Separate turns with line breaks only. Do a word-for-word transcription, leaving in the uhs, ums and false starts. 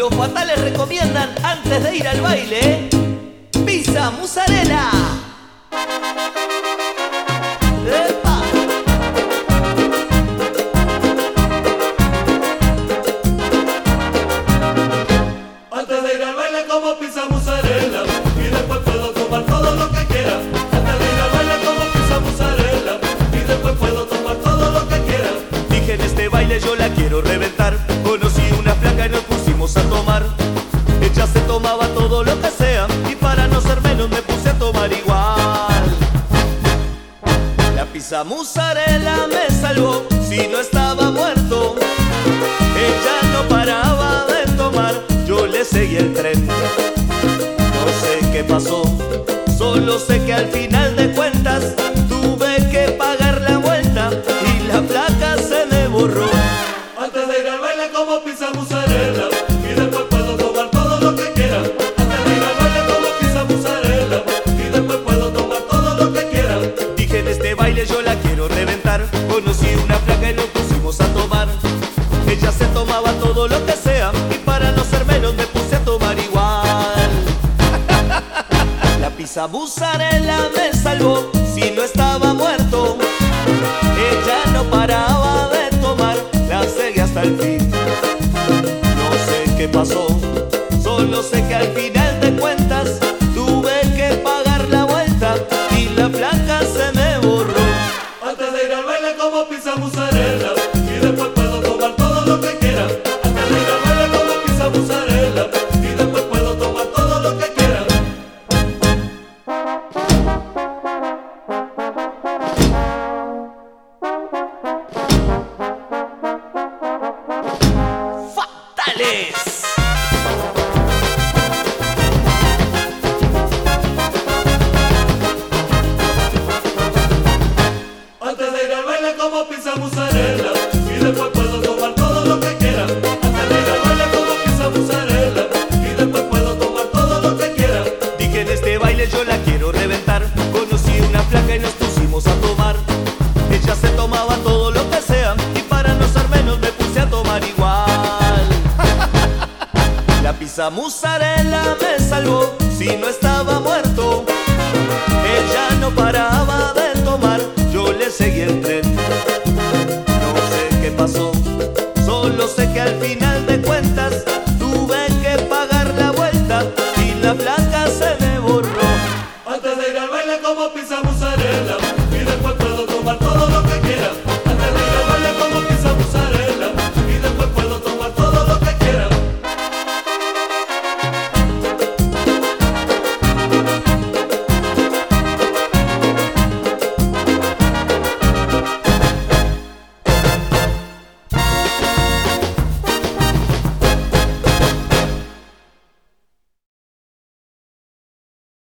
Los fatales recomiendan antes de ir al baile pizza mozzarella. ¡Epa!
Antes de ir al baile como pizza mozzarella y después puedo tomar todo lo que quiera. Antes de ir al baile como pizza mozzarella y después puedo tomar todo lo que quiera.
Dije en este baile yo la quiero reventar. Conocí una flaca y nos pusimos a tomar. Ella se tomaba todo lo que sea y para no ser menos me puse a tomar igual. La pizza mozzarella me salvó si no estaba muerto. Ella no paraba de tomar, yo le seguí el tren. No sé qué pasó, solo sé que al final de cuentas tuve que pagar la vuelta y la placa se me borró.
Antes de ir al baile como pizza mozzarella y después puedo tomar todo lo que quiera. Antes de ir al baile como pizza mozzarella y después puedo tomar todo lo que quiera.
Dije en este baile yo la quiero reventar. Conocí una flaca y nos pusimos a tomar. Ella se tomaba todo lo que sea y para no ser menos me puse a tomar igual. La pizza mozzarella me salvó si no estaba muerto. Ella no paraba de tomar, la seguí hasta el fin. No sé qué pasó, solo sé que al final de cuentas tuve que pagar la vuelta y la placa se me borró.
Antes de ir al baile como pizza mozzarella y después puedo tomar todo lo que quiera. Antes de ir al baile como pizza mozzarella y después puedo tomar todo lo que quiera.
¡Fatales!
Antes de ir al baile como pizza mozzarella y después puedo tomar todo lo que quiera. Antes de ir al baile como pizza mozzarella y después puedo tomar todo lo que quiera.
Dije en este baile yo la quiero reventar. Conocí una flaca y nos pusimos a tomar. Ella se tomaba todo lo que sea y para no ser menos me puse a tomar igual. La pizza mozzarella me